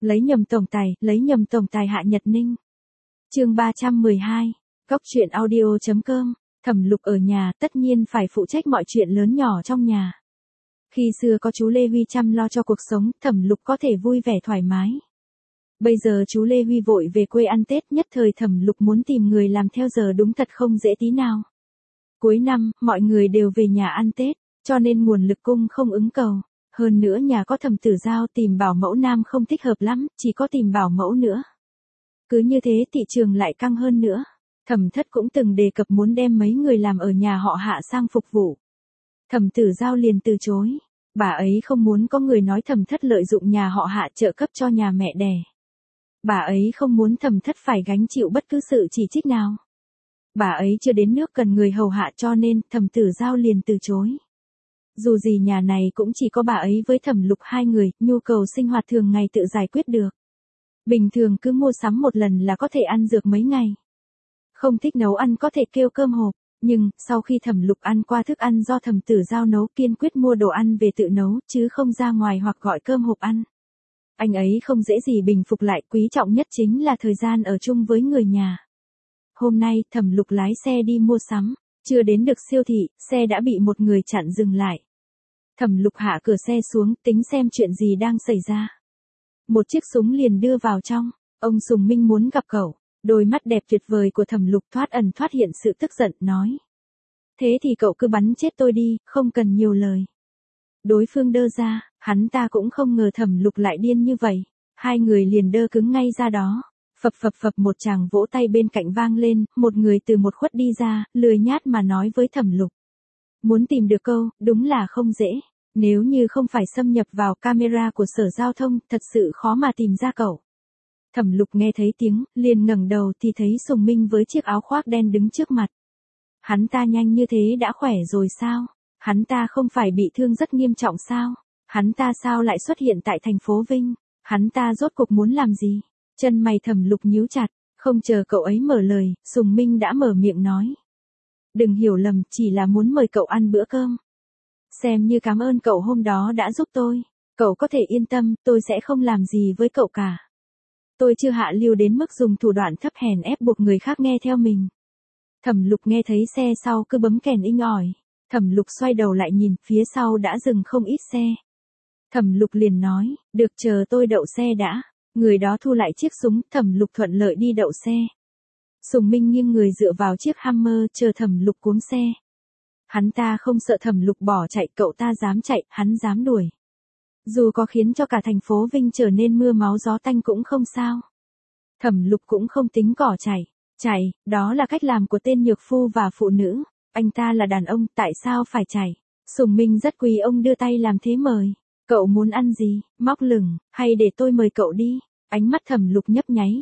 lấy nhầm tổng tài Hạ Nhật Ninh. Chương 312. Góc truyện audio.com. Thẩm Lục ở nhà tất nhiên phải phụ trách mọi chuyện lớn nhỏ trong nhà. Khi xưa có chú Lê Huy chăm lo cho cuộc sống, Thẩm Lục có thể vui vẻ thoải mái. Bây giờ chú Lê Huy vội về quê ăn Tết, nhất thời Thẩm Lục muốn tìm người làm theo giờ đúng thật không dễ tí nào. Cuối năm, mọi người đều về nhà ăn Tết, cho nên nguồn lực cung không ứng cầu. Hơn nữa nhà có Thẩm Tử Giao, tìm bảo mẫu nam không thích hợp lắm, chỉ có tìm bảo mẫu nữa. Cứ như thế thị trường lại căng hơn nữa. Thẩm Thất cũng từng đề cập muốn đem mấy người làm ở nhà họ Hạ sang phục vụ. Thẩm Tử Giao liền từ chối. Bà ấy không muốn có người nói Thẩm Thất lợi dụng nhà họ Hạ trợ cấp cho nhà mẹ đẻ. Bà ấy không muốn Thẩm Thất phải gánh chịu bất cứ sự chỉ trích nào. Bà ấy chưa đến nước cần người hầu hạ, cho nên Thẩm Tử Giao liền từ chối. Dù gì nhà này cũng chỉ có bà ấy với Thẩm Lục hai người, nhu cầu sinh hoạt thường ngày tự giải quyết được. Bình thường cứ mua sắm một lần là có thể ăn dược mấy ngày. Không thích nấu ăn có thể kêu cơm hộp, nhưng sau khi Thẩm Lục ăn qua thức ăn do Thẩm Tử Giao nấu, kiên quyết mua đồ ăn về tự nấu, chứ không ra ngoài hoặc gọi cơm hộp ăn. Anh ấy không dễ gì bình phục lại, quý trọng nhất chính là thời gian ở chung với người nhà. Hôm nay Thẩm Lục lái xe đi mua sắm, chưa đến được siêu thị, xe đã bị một người chặn dừng lại. Thẩm Lục hạ cửa xe xuống, tính xem chuyện gì đang xảy ra. Một chiếc súng liền đưa vào trong. Ông Sùng Minh muốn gặp cậu. Đôi mắt đẹp tuyệt vời của Thẩm Lục thoát ẩn thoát hiện sự tức giận, nói: thế thì cậu cứ bắn chết tôi đi, không cần nhiều lời. Đối phương đơ ra, hắn ta cũng không ngờ Thẩm Lục lại điên như vậy. Hai người liền đơ cứng ngay ra đó. Phập phập phập, một tràng vỗ tay bên cạnh vang lên, một người từ một khuất đi ra, lười nhát mà nói với Thẩm Lục: muốn tìm được câu, đúng là không dễ. Nếu như không phải xâm nhập vào camera của Sở Giao thông, thật sự khó mà tìm ra cậu. Thẩm Lục nghe thấy tiếng, liền ngẩng đầu thì thấy Sùng Minh với chiếc áo khoác đen đứng trước mặt. Hắn ta nhanh như thế đã khỏe rồi sao? Hắn ta không phải bị thương rất nghiêm trọng sao? Hắn ta sao lại xuất hiện tại thành phố Vinh? Hắn ta rốt cuộc muốn làm gì? Chân mày Thẩm Lục nhíu chặt, không chờ cậu ấy mở lời, Sùng Minh đã mở miệng nói: đừng hiểu lầm, chỉ là muốn mời cậu ăn bữa cơm. Xem như cảm ơn cậu hôm đó đã giúp tôi. Cậu có thể yên tâm, tôi sẽ không làm gì với cậu cả. Tôi chưa hạ lưu đến mức dùng thủ đoạn thấp hèn ép buộc người khác nghe theo mình. Thẩm Lục nghe thấy xe sau cứ bấm kèn inh ỏi. Thẩm Lục xoay đầu lại nhìn, phía sau đã dừng không ít xe. Thẩm Lục liền nói: được, chờ tôi đậu xe đã. Người đó thu lại chiếc súng, Thẩm Lục thuận lợi đi đậu xe. Sùng Minh nghiêng người dựa vào chiếc Hammer chờ Thẩm Lục cuống xe. Hắn ta không sợ Thẩm Lục bỏ chạy, cậu ta dám chạy, hắn dám đuổi. Dù có khiến cho cả thành phố Vinh trở nên mưa máu gió tanh cũng không sao. Thẩm Lục cũng không tính cỏ chạy, đó là cách làm của tên nhược phu và phụ nữ. Anh ta là đàn ông, tại sao phải chạy? Sùng Minh rất quý ông đưa tay làm thế mời. Cậu muốn ăn gì, móc lửng, hay để tôi mời cậu đi? Ánh mắt Thẩm Lục nhấp nháy,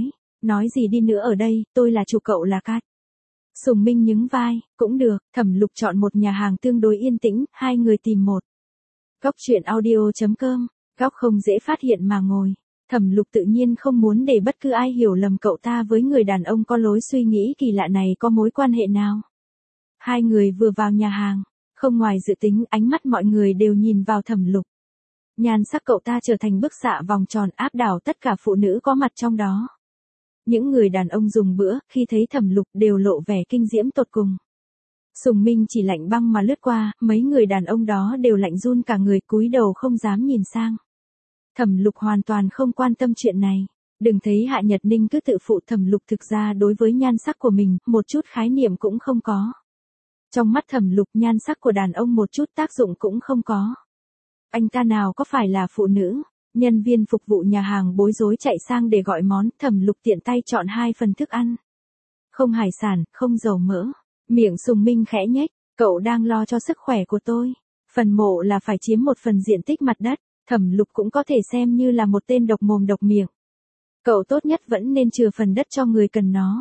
nói gì đi nữa ở đây, tôi là chủ, cậu là cát. Sùng Minh nhướng vai, cũng được. Thẩm Lục chọn một nhà hàng tương đối yên tĩnh, hai người tìm một góc truyện audio.com, góc không dễ phát hiện mà ngồi. Thẩm Lục tự nhiên không muốn để bất cứ ai hiểu lầm cậu ta với người đàn ông có lối suy nghĩ kỳ lạ này có mối quan hệ nào. Hai người vừa vào nhà hàng, không ngoài dự tính, ánh mắt mọi người đều nhìn vào Thẩm Lục. Nhan sắc cậu ta trở thành bức xạ vòng tròn áp đảo tất cả phụ nữ có mặt trong đó. Những người đàn ông dùng bữa, khi thấy Thẩm Lục đều lộ vẻ kinh diễm tột cùng. Sùng Minh chỉ lạnh băng mà lướt qua, mấy người đàn ông đó đều lạnh run cả người, cúi đầu không dám nhìn sang. Thẩm Lục hoàn toàn không quan tâm chuyện này. Đừng thấy Hạ Nhật Ninh cứ tự phụ, Thẩm Lục thực ra đối với nhan sắc của mình, một chút khái niệm cũng không có. Trong mắt Thẩm Lục, nhan sắc của đàn ông một chút tác dụng cũng không có. Anh ta nào có phải là phụ nữ? Nhân viên phục vụ nhà hàng bối rối chạy sang để gọi món, Thẩm Lục tiện tay chọn 2 phần thức ăn. Không hải sản, không dầu mỡ. Miệng Sùng Minh khẽ nhếch, cậu đang lo cho sức khỏe của tôi. Phần mộ là phải chiếm một phần diện tích mặt đất, Thẩm Lục cũng có thể xem như là một tên độc mồm độc miệng. Cậu tốt nhất vẫn nên chừa phần đất cho người cần nó.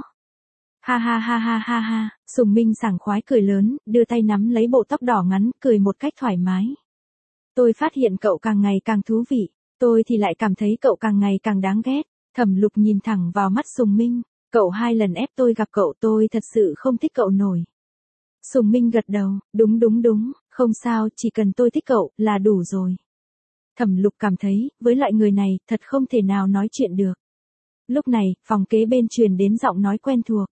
Ha ha ha ha ha ha, Sùng Minh sảng khoái cười lớn, đưa tay nắm lấy bộ tóc đỏ ngắn, cười một cách thoải mái. Tôi phát hiện cậu càng ngày càng thú vị, tôi thì lại cảm thấy cậu càng ngày càng đáng ghét. Thẩm Lục nhìn thẳng vào mắt Sùng Minh, cậu 2 lần ép tôi gặp cậu, tôi thật sự không thích cậu nổi. Sùng Minh gật đầu, đúng, không sao, chỉ cần tôi thích cậu, là đủ rồi. Thẩm Lục cảm thấy, với loại người này, thật không thể nào nói chuyện được. Lúc này, phòng kế bên truyền đến giọng nói quen thuộc.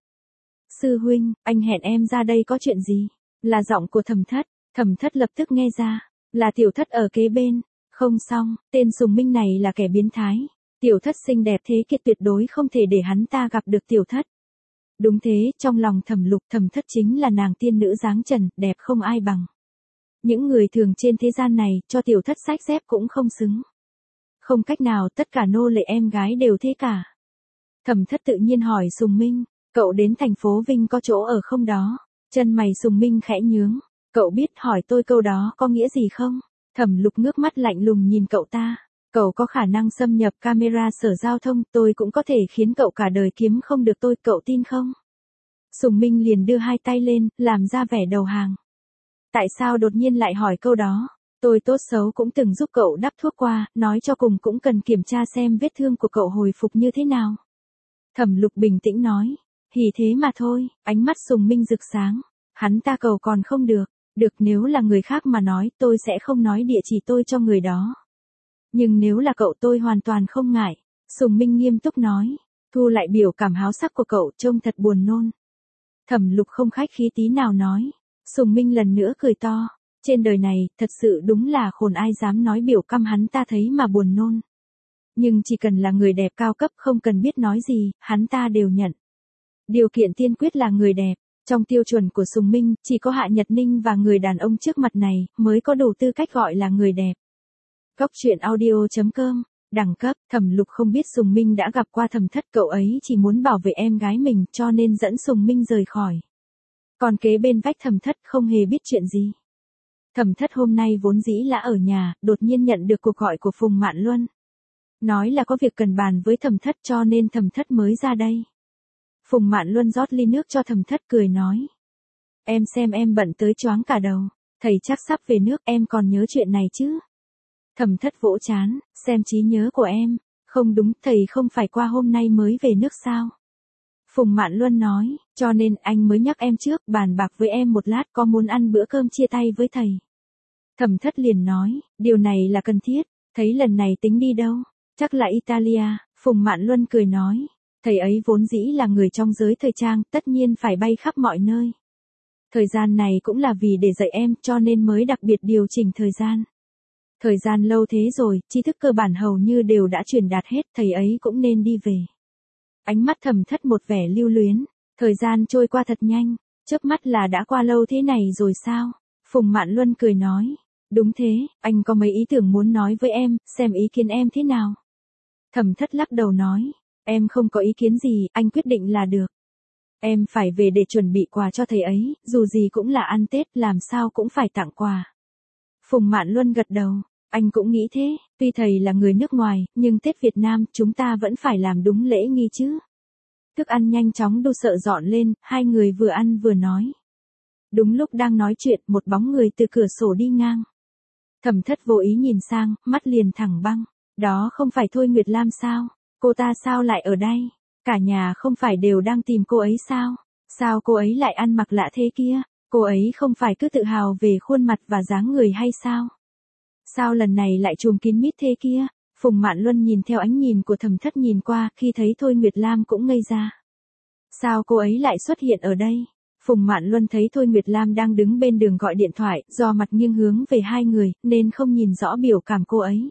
Sư huynh, anh hẹn em ra đây có chuyện gì? Là giọng của Thẩm Thất lập tức nghe ra. Là Tiểu Thất ở kế bên. Không xong, tên Sùng Minh này là kẻ biến thái. Tiểu Thất xinh đẹp thế kia tuyệt đối không thể để hắn ta gặp được Tiểu Thất. Đúng thế, trong lòng Thẩm Lục Thẩm Thất chính là nàng tiên nữ dáng trần, đẹp không ai bằng. Những người thường trên thế gian này, cho Tiểu Thất xách dép cũng không xứng. Không cách nào, tất cả nô lệ em gái đều thế cả. Thẩm Thất tự nhiên hỏi Sùng Minh, cậu đến thành phố Vinh có chỗ ở không đó? Chân mày Sùng Minh khẽ nhướng, cậu biết hỏi tôi câu đó có nghĩa gì không? Thẩm Lục ngước mắt lạnh lùng nhìn cậu ta, cậu có khả năng xâm nhập camera sở giao thông, tôi cũng có thể khiến cậu cả đời kiếm không được tôi, cậu tin không? Sùng Minh liền đưa hai tay lên, làm ra vẻ đầu hàng. Tại sao đột nhiên lại hỏi câu đó? Tôi tốt xấu cũng từng giúp cậu đắp thuốc qua, nói cho cùng cũng cần kiểm tra xem vết thương của cậu hồi phục như thế nào. Thẩm Lục bình tĩnh nói, hỉ thế mà thôi, ánh mắt Sùng Minh rực sáng. Hắn ta cầu còn không được, được nếu là người khác mà nói tôi sẽ không nói địa chỉ tôi cho người đó. Nhưng nếu là cậu tôi hoàn toàn không ngại. Sùng Minh nghiêm túc nói, thu lại biểu cảm háo sắc của cậu trông thật buồn nôn. Thẩm Lục không khách khí tí nào nói. Sùng Minh lần nữa cười to, trên đời này thật sự đúng là khôn ai dám nói biểu căm hắn ta thấy mà buồn nôn. Nhưng chỉ cần là người đẹp cao cấp không cần biết nói gì, hắn ta đều nhận. Điều kiện tiên quyết là người đẹp. Trong tiêu chuẩn của Sùng Minh, chỉ có Hạ Nhật Ninh và người đàn ông trước mặt này mới có đủ tư cách gọi là người đẹp. Góc truyện audio.com, đẳng cấp, Thẩm Lục không biết Sùng Minh đã gặp qua Thẩm Thất, cậu ấy chỉ muốn bảo vệ em gái mình cho nên dẫn Sùng Minh rời khỏi. Còn kế bên vách Thẩm Thất không hề biết chuyện gì. Thẩm Thất hôm nay vốn dĩ là ở nhà, đột nhiên nhận được cuộc gọi của Phùng Mạn Luân. Nói là có việc cần bàn với Thẩm Thất cho nên Thẩm Thất mới ra đây. Phùng Mạn Luân rót ly nước cho Thẩm Thất cười nói. Em xem em bận tới choáng cả đầu, thầy chắc sắp về nước, em còn nhớ chuyện này chứ? Thẩm Thất vỗ chán, xem trí nhớ của em. Không đúng, thầy không phải qua hôm nay mới về nước sao? Phùng Mạn Luân nói, cho nên anh mới nhắc em trước, bàn bạc với em một lát có muốn ăn bữa cơm chia tay với thầy. Thẩm Thất liền nói, điều này là cần thiết, thấy lần này tính đi đâu? Chắc là Italia. Phùng Mạn Luân cười nói, thầy ấy vốn dĩ là người trong giới thời trang, tất nhiên phải bay khắp mọi nơi. Thời gian này cũng là vì để dạy em, cho nên mới đặc biệt điều chỉnh thời gian. Thời gian lâu thế rồi, tri thức cơ bản hầu như đều đã truyền đạt hết, thầy ấy cũng nên đi về. Ánh mắt Thẩm Thất một vẻ lưu luyến, thời gian trôi qua thật nhanh, chớp mắt là đã qua lâu thế này rồi sao? Phùng Mạn Luân cười nói, đúng thế, anh có mấy ý tưởng muốn nói với em, xem ý kiến em thế nào. Thẩm Thất lắc đầu nói, em không có ý kiến gì, anh quyết định là được. Em phải về để chuẩn bị quà cho thầy ấy, dù gì cũng là ăn Tết, làm sao cũng phải tặng quà. Phùng Mạn Luân gật đầu, anh cũng nghĩ thế, tuy thầy là người nước ngoài, nhưng Tết Việt Nam chúng ta vẫn phải làm đúng lễ nghi chứ. Thức ăn nhanh chóng đu sợ dọn lên, hai người vừa ăn vừa nói. Đúng lúc đang nói chuyện, một bóng người từ cửa sổ đi ngang. Thẩm Thất vô ý nhìn sang, mắt liền thẳng băng. Đó không phải Thôi Nguyệt Lam sao? Cô ta sao lại ở đây? Cả nhà không phải đều đang tìm cô ấy sao? Sao cô ấy lại ăn mặc lạ thế kia? Cô ấy không phải cứ tự hào về khuôn mặt và dáng người hay sao? Sao lần này lại trùm kín mít thế kia? Phùng Mạn Luân nhìn theo ánh nhìn của Thẩm Thất nhìn qua, khi thấy Thôi Nguyệt Lam cũng ngây ra. Sao cô ấy lại xuất hiện ở đây? Phùng Mạn Luân thấy Thôi Nguyệt Lam đang đứng bên đường gọi điện thoại, do mặt nghiêng hướng về hai người, nên không nhìn rõ biểu cảm cô ấy.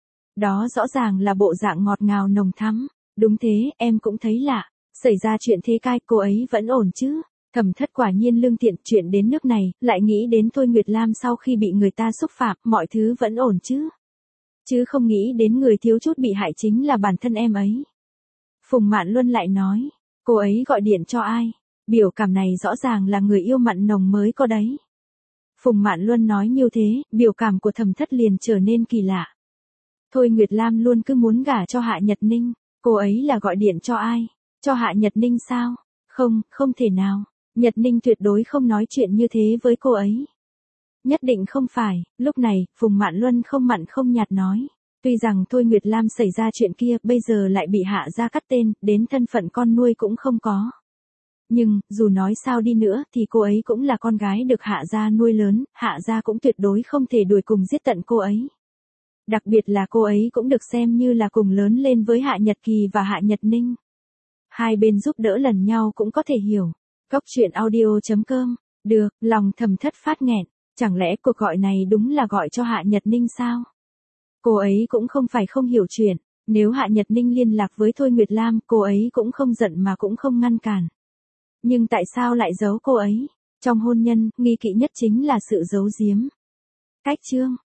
Đó rõ ràng là bộ dạng ngọt ngào nồng thắm. Đúng thế, em cũng thấy lạ. Xảy ra chuyện thế cai, cô ấy vẫn ổn chứ? Thẩm Thất quả nhiên lương thiện, chuyện đến nước này, lại nghĩ đến Thôi Nguyệt Lam sau khi bị người ta xúc phạm, mọi thứ vẫn ổn chứ? Chứ không nghĩ đến người thiếu chút bị hại chính là bản thân em ấy. Phùng Mạn Luân lại nói, cô ấy gọi điện cho ai? Biểu cảm này rõ ràng là người yêu mặn nồng mới có đấy. Phùng Mạn Luân nói như thế, biểu cảm của Thẩm Thất liền trở nên kỳ lạ. Thôi Nguyệt Lam luôn cứ muốn gả cho Hạ Nhật Ninh, cô ấy là gọi điện cho ai? Cho Hạ Nhật Ninh sao? Không, không thể nào. Nhật Ninh tuyệt đối không nói chuyện như thế với cô ấy. Nhất định không phải. Lúc này, Phùng Mạn Luân không mặn không nhạt nói. Tuy rằng Thôi Nguyệt Lam xảy ra chuyện kia, bây giờ lại bị Hạ gia cắt tên, đến thân phận con nuôi cũng không có. Nhưng, dù nói sao đi nữa, thì cô ấy cũng là con gái được Hạ gia nuôi lớn, Hạ gia cũng tuyệt đối không thể đuổi cùng giết tận cô ấy. Đặc biệt là cô ấy cũng được xem như là cùng lớn lên với Hạ Nhật Kỳ và Hạ Nhật Ninh. Hai bên giúp đỡ lần nhau cũng có thể hiểu. Cốc truyện audio.com. Được, lòng thầm thất phát nghẹn. Chẳng lẽ cuộc gọi này đúng là gọi cho Hạ Nhật Ninh sao? Cô ấy cũng không phải không hiểu chuyện. Nếu Hạ Nhật Ninh liên lạc với Thôi Nguyệt Lam, cô ấy cũng không giận mà cũng không ngăn cản. Nhưng tại sao lại giấu cô ấy? Trong hôn nhân, nghi kỵ nhất chính là sự giấu giếm. Cách chương